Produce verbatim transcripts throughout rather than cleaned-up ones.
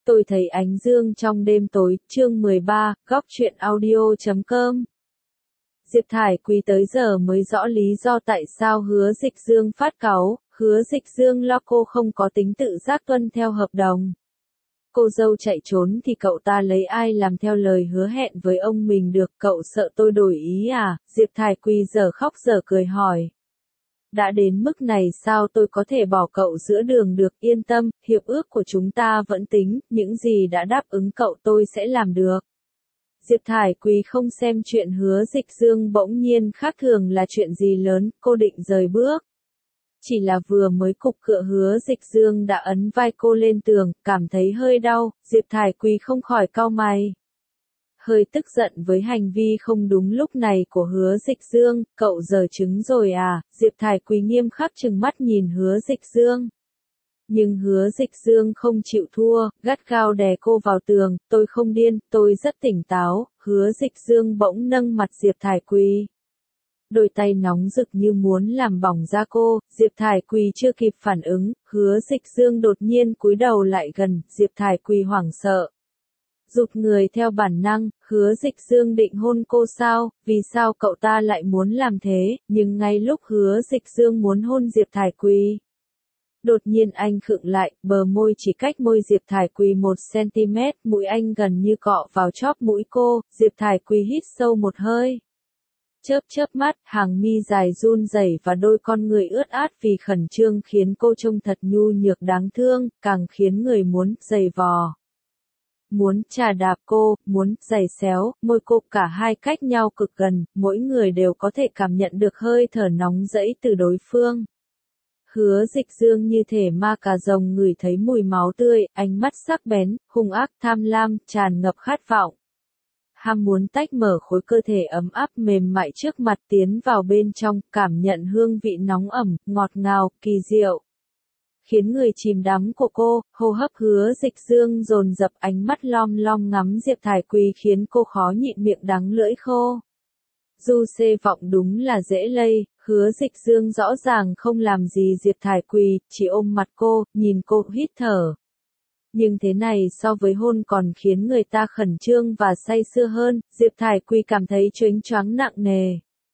Tôi thấy ánh dương trong đêm tối, chương mười ba, góc truyện audio chấm com. Diệp Thải Quý tới giờ mới rõ lý do tại sao Hứa Dịch Dương phát cáu, Hứa Dịch Dương lo cô không có tính tự giác tuân theo hợp đồng. Cô dâu chạy trốn thì cậu ta lấy ai làm theo lời hứa hẹn với ông mình được, cậu sợ tôi đổi ý à? Diệp Thải Quý giờ khóc giờ cười hỏi. Đã đến mức này sao tôi có thể bỏ cậu giữa đường được, yên tâm, hiệp ước của chúng ta vẫn tính, những gì đã đáp ứng cậu tôi sẽ làm được. Diệp Thải Quý không xem chuyện Hứa Dịch Dương bỗng nhiên khác thường là chuyện gì lớn, cô định rời bước. Chỉ là vừa mới cục cựa Hứa Dịch Dương đã ấn vai cô lên tường, cảm thấy hơi đau, Diệp Thải Quý không khỏi cau mày. Hơi tức giận với hành vi không đúng lúc này của Hứa Dịch Dương, cậu giở trứng rồi à? Diệp Thải Quý nghiêm khắc trừng mắt nhìn Hứa Dịch Dương. Nhưng Hứa Dịch Dương không chịu thua, gắt gao đè cô vào tường, tôi không điên, tôi rất tỉnh táo. Hứa Dịch Dương bỗng nâng mặt Diệp Thải Quý. Đôi tay nóng rực như muốn làm bỏng da cô, Diệp Thải Quý chưa kịp phản ứng, Hứa Dịch Dương đột nhiên cúi đầu lại gần, Diệp Thải Quý hoảng sợ. Rụt người theo bản năng, Hứa Dịch Dương định hôn cô sao, vì sao cậu ta lại muốn làm thế, nhưng ngay lúc Hứa Dịch Dương muốn hôn Diệp Thải Quý. Đột nhiên anh khựng lại, bờ môi chỉ cách môi Diệp Thải Quý một xăng-ti-mét, mũi anh gần như cọ vào chóp mũi cô, Diệp Thải Quý hít sâu một hơi. Chớp chớp mắt, hàng mi dài run rẩy và đôi con người ướt át vì khẩn trương khiến cô trông thật nhu nhược đáng thương, càng khiến người muốn giày vò. Muốn chà đạp cô, muốn giày xéo, môi cô, cả hai cách nhau cực gần, mỗi người đều có thể cảm nhận được hơi thở nóng rẫy từ đối phương. Hứa Dịch Dương như thể ma cà rồng ngửi thấy mùi máu tươi, ánh mắt sắc bén, hung ác, tham lam, tràn ngập khát vọng. Ham muốn tách mở khối cơ thể ấm áp mềm mại trước mặt tiến vào bên trong, cảm nhận hương vị nóng ẩm, ngọt ngào, kỳ diệu. Khiến người chìm đắm của cô, hô hấp Hứa Dịch Dương dồn dập, ánh mắt lom lom ngắm Diệp Thải Quý khiến cô khó nhịn miệng đắng lưỡi khô. Du xê vọng đúng là dễ lây, Hứa Dịch Dương rõ ràng không làm gì Diệp Thải Quý, chỉ ôm mặt cô, nhìn cô hít thở. Nhưng thế này so với hôn còn khiến người ta khẩn trương và say sưa hơn, Diệp Thải Quý cảm thấy choáng choáng nặng nề.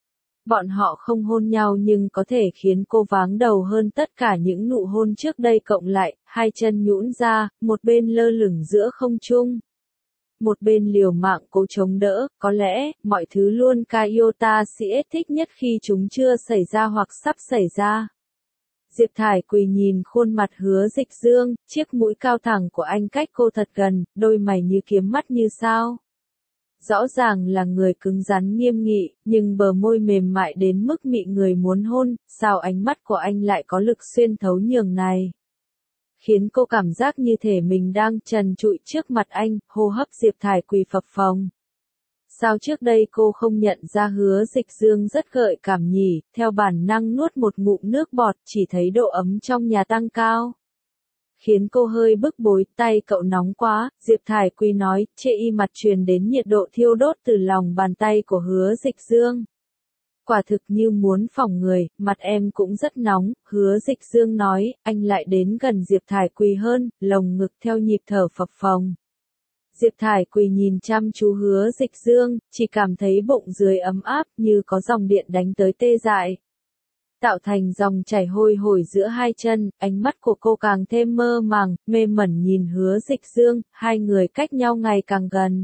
Bọn họ không hôn nhau nhưng có thể khiến cô váng đầu hơn tất cả những nụ hôn trước đây cộng lại, hai chân nhũn ra, một bên lơ lửng giữa không trung. Một bên liều mạng cố chống đỡ, có lẽ, mọi thứ luôn Kyota sẽ thích nhất khi chúng chưa xảy ra hoặc sắp xảy ra. Diệp Thải Quý nhìn khuôn mặt Hứa Dịch Dương, chiếc mũi cao thẳng của anh cách cô thật gần, đôi mày như kiếm mắt như sao. Rõ ràng là người cứng rắn nghiêm nghị, nhưng bờ môi mềm mại đến mức mị người muốn hôn, sao ánh mắt của anh lại có lực xuyên thấu nhường này. Khiến cô cảm giác như thể mình đang trần trụi trước mặt anh, hô hấp Diệp Thải Quý phập phồng. Sao trước đây cô không nhận ra Hứa Dịch Dương rất gợi cảm nhỉ, theo bản năng nuốt một ngụm nước bọt, chỉ thấy độ ấm trong nhà tăng cao. Khiến cô hơi bức bối, tay cậu nóng quá, Diệp Thải Quý nói, chê y mặt truyền đến nhiệt độ thiêu đốt từ lòng bàn tay của Hứa Dịch Dương. Quả thực như muốn phỏng người, mặt em cũng rất nóng, Hứa Dịch Dương nói, anh lại đến gần Diệp Thải Quý hơn, lồng ngực theo nhịp thở phập phồng. Diệp Thải Quý nhìn chăm chú Hứa Dịch Dương, chỉ cảm thấy bụng dưới ấm áp như có dòng điện đánh tới tê dại. Tạo thành dòng chảy hôi hổi giữa hai chân, ánh mắt của cô càng thêm mơ màng, mê mẩn nhìn Hứa Dịch Dương, hai người cách nhau ngày càng gần.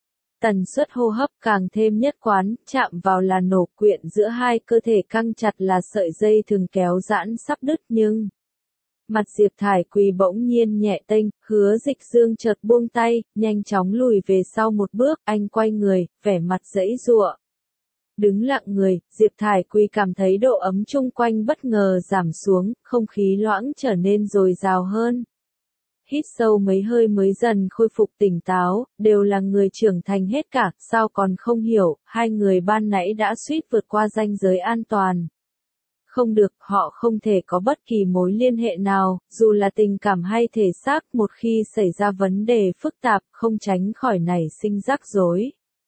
Tần suất hô hấp càng thêm nhất quán, chạm vào là nổ quyện giữa hai cơ thể căng chặt là sợi dây thường kéo giãn sắp đứt nhưng... Mặt Diệp Thải Quý bỗng nhiên nhẹ tênh, Hứa Dịch Dương chợt buông tay, nhanh chóng lùi về sau một bước, anh quay người, vẻ mặt giãy giụa. Đứng lặng người, Diệp Thải Quý cảm thấy độ ấm chung quanh bất ngờ giảm xuống, không khí loãng trở nên dồi dào hơn. Hít sâu mấy hơi mới dần khôi phục tỉnh táo, đều là người trưởng thành hết cả, sao còn không hiểu, hai người ban nãy đã suýt vượt qua ranh giới an toàn. Không được, họ không thể có bất kỳ mối liên hệ nào, dù là tình cảm hay thể xác, một khi xảy ra vấn đề phức tạp, không tránh khỏi nảy sinh rắc rối.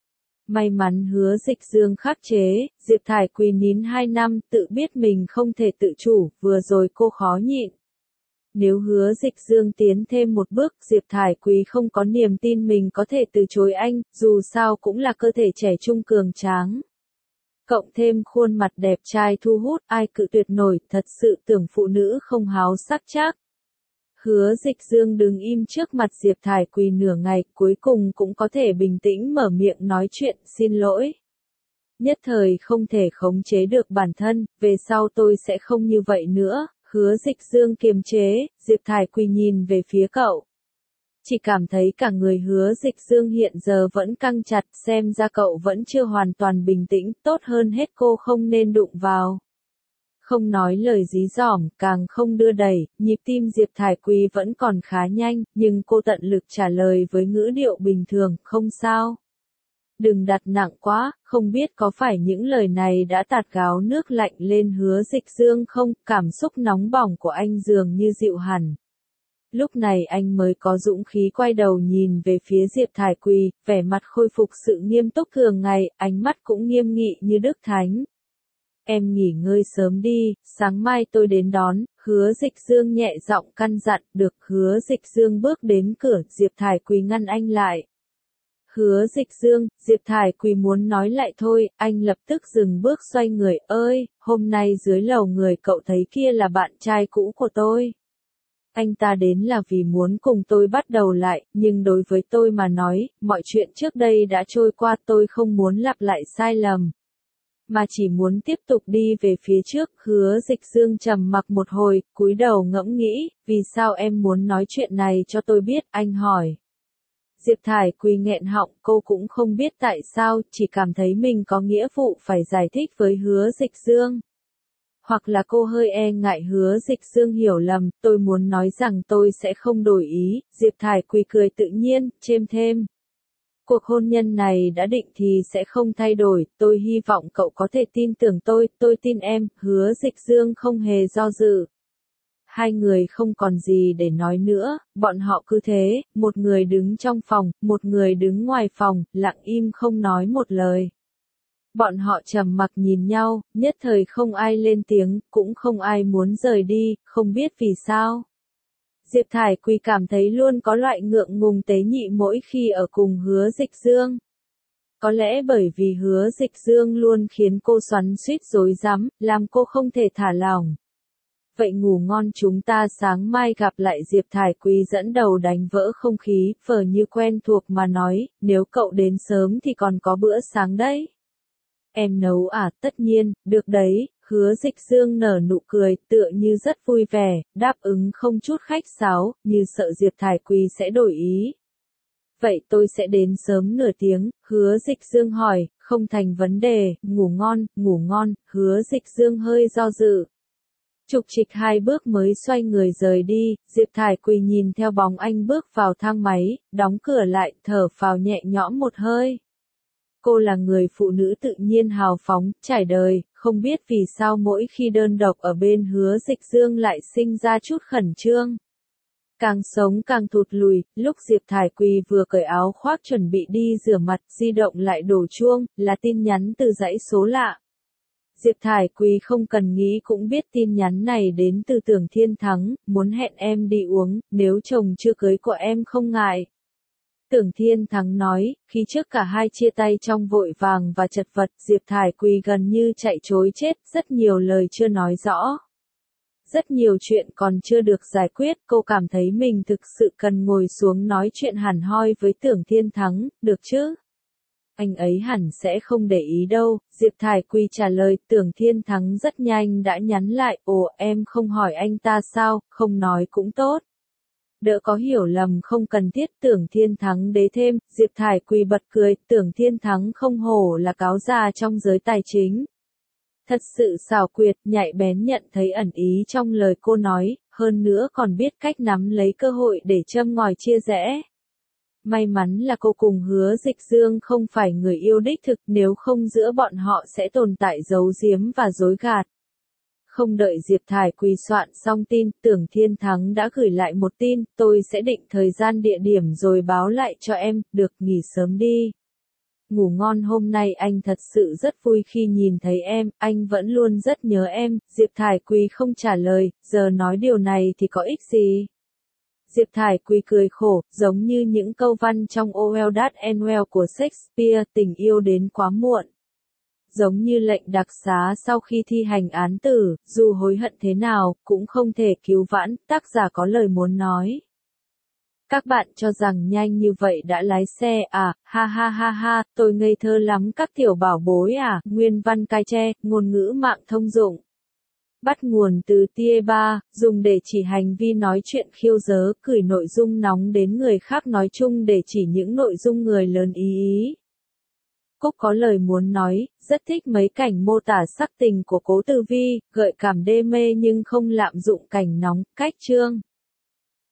May mắn Hứa Dịch Dương khắc chế, Diệp Thải Quý nín hai năm, tự biết mình không thể tự chủ, vừa rồi cô khó nhịn. Nếu Hứa Dịch Dương tiến thêm một bước, Diệp Thải Quỳ không có niềm tin mình có thể từ chối anh, dù sao cũng là cơ thể trẻ trung cường tráng. Cộng thêm khuôn mặt đẹp trai thu hút, ai cự tuyệt nổi, thật sự tưởng phụ nữ không háo sắc chắc. Hứa Dịch Dương đứng im trước mặt Diệp Thải Quỳ nửa ngày, cuối cùng cũng có thể bình tĩnh mở miệng nói chuyện, xin lỗi. Nhất thời không thể khống chế được bản thân, về sau tôi sẽ không như vậy nữa. Hứa Dịch Dương kiềm chế, Diệp Thải Quỳ nhìn về phía cậu. Chỉ cảm thấy cả người Hứa Dịch Dương hiện giờ vẫn căng chặt, xem ra cậu vẫn chưa hoàn toàn bình tĩnh, tốt hơn hết cô không nên đụng vào. Không nói lời dí dỏm, càng không đưa đẩy, nhịp tim Diệp Thải Quỳ vẫn còn khá nhanh, nhưng cô tận lực trả lời với ngữ điệu bình thường, không sao. Đừng đặt nặng quá, không biết có phải những lời này đã tạt gáo nước lạnh lên Hứa Dịch Dương không, cảm xúc nóng bỏng của anh dường như dịu hẳn. Lúc này anh mới có dũng khí quay đầu nhìn về phía Diệp Thải Quỳ, vẻ mặt khôi phục sự nghiêm túc thường ngày, ánh mắt cũng nghiêm nghị như Đức Thánh. Em nghỉ ngơi sớm đi, sáng mai tôi đến đón. Hứa Dịch Dương nhẹ giọng căn dặn, được. Hứa Dịch Dương bước đến cửa, Diệp Thải Quỳ ngăn anh lại. Hứa Dịch Dương, Diệp Thải Quỳ muốn nói lại thôi, anh lập tức dừng bước xoay người, ơi, hôm nay dưới lầu người cậu thấy kia là bạn trai cũ của tôi. Anh ta đến là vì muốn cùng tôi bắt đầu lại, nhưng đối với tôi mà nói, mọi chuyện trước đây đã trôi qua, tôi không muốn lặp lại sai lầm. Mà chỉ muốn tiếp tục đi về phía trước. Hứa Dịch Dương trầm mặc một hồi, cúi đầu ngẫm nghĩ, vì sao em muốn nói chuyện này cho tôi biết, anh hỏi. Diệp Thải Quỳ nghẹn họng, cô cũng không biết tại sao, chỉ cảm thấy mình có nghĩa vụ phải giải thích với Hứa Dịch Dương. Hoặc là cô hơi e ngại Hứa Dịch Dương hiểu lầm, tôi muốn nói rằng tôi sẽ không đổi ý. Diệp Thải Quỳ cười tự nhiên, chêm thêm. Cuộc hôn nhân này đã định thì sẽ không thay đổi, tôi hy vọng cậu có thể tin tưởng tôi, tôi tin em. Hứa Dịch Dương không hề do dự. Hai người không còn gì để nói nữa, bọn họ cứ thế, một người đứng trong phòng, một người đứng ngoài phòng, lặng im không nói một lời. Bọn họ trầm mặc nhìn nhau, nhất thời không ai lên tiếng, cũng không ai muốn rời đi, không biết vì sao. Diệp Thải Quỳ cảm thấy luôn có loại ngượng ngùng tế nhị mỗi khi ở cùng Hứa Dịch Dương. Có lẽ bởi vì Hứa Dịch Dương luôn khiến cô xoắn xuýt rối rắm, làm cô không thể thả lỏng. Vậy ngủ ngon, chúng ta sáng mai gặp lại. Diệp Thải Quỳ dẫn đầu đánh vỡ không khí, phở như quen thuộc mà nói, nếu cậu đến sớm thì còn có bữa sáng đấy. Em nấu à, tất nhiên, được đấy. Hứa Dịch Dương nở nụ cười, tựa như rất vui vẻ, đáp ứng không chút khách sáo, như sợ Diệp Thải Quỳ sẽ đổi ý. Vậy tôi sẽ đến sớm nửa tiếng. Hứa Dịch Dương hỏi, không thành vấn đề, ngủ ngon, ngủ ngon. Hứa Dịch Dương hơi do dự. Trục trịch hai bước mới xoay người rời đi. Diệp Thải Quỳ nhìn theo bóng anh bước vào thang máy, đóng cửa lại, thở phào nhẹ nhõm một hơi. Cô là người phụ nữ tự nhiên hào phóng, trải đời, không biết vì sao mỗi khi đơn độc ở bên Hứa Dịch Dương lại sinh ra chút khẩn trương. Càng sống càng thụt lùi, lúc Diệp Thải Quỳ vừa cởi áo khoác chuẩn bị đi rửa mặt, di động lại đổ chuông, là tin nhắn từ dãy số lạ. Diệp Thải Quỳ không cần nghĩ cũng biết tin nhắn này đến từ Tưởng Thiên Thắng, muốn hẹn em đi uống, nếu chồng chưa cưới của em không ngại. Tưởng Thiên Thắng nói, khi trước cả hai chia tay trong vội vàng và chật vật, Diệp Thải Quỳ gần như chạy trối chết, rất nhiều lời chưa nói rõ. Rất nhiều chuyện còn chưa được giải quyết, cô cảm thấy mình thực sự cần ngồi xuống nói chuyện hẳn hoi với Tưởng Thiên Thắng, được chứ? Anh ấy hẳn sẽ không để ý đâu. Diệp Thải Quỳ trả lời. Tưởng Thiên Thắng rất nhanh đã nhắn lại, ồ, em không hỏi anh ta sao, không nói cũng tốt. Đỡ có hiểu lầm không cần thiết. Tưởng Thiên Thắng đế thêm. Diệp Thải Quỳ bật cười, Tưởng Thiên Thắng không hổ là cáo già trong giới tài chính. Thật sự xảo quyệt, nhạy bén nhận thấy ẩn ý trong lời cô nói, hơn nữa còn biết cách nắm lấy cơ hội để châm ngòi chia rẽ. May mắn là cô cùng Hứa Dịch Dương không phải người yêu đích thực, nếu không giữa bọn họ sẽ tồn tại giấu giếm và dối gạt. Không đợi Diệp Thải Quỳ soạn xong tin, Tưởng Thiên Thắng đã gửi lại một tin, tôi sẽ định thời gian địa điểm rồi báo lại cho em, được, nghỉ sớm đi. ngủ ngon hôm nay anh thật sự rất vui khi nhìn thấy em, anh vẫn luôn rất nhớ em, Diệp Thải Quỳ không trả lời, giờ nói điều này thì có ích gì? Diệp Thải Quỳ cười khổ, giống như những câu văn trong Orwell that End Well của Shakespeare, tình yêu đến quá muộn. Giống như lệnh đặc xá sau khi thi hành án tử, dù hối hận thế nào, cũng không thể cứu vãn, tác giả có lời muốn nói. Các bạn cho rằng nhanh như vậy đã lái xe à, ha ha ha ha, tôi ngây thơ lắm các tiểu bảo bối à, nguyên văn cai tre, ngôn ngữ mạng thông dụng. Bắt nguồn từ tia ba, dùng để chỉ hành vi nói chuyện khiêu dớ, gửi nội dung nóng đến người khác nói chung để chỉ những nội dung người lớn ý ý. Cúc có lời muốn nói, rất thích mấy cảnh mô tả sắc tình của Cố Tử Vi, gợi cảm đê mê nhưng không lạm dụng cảnh nóng, cách chương.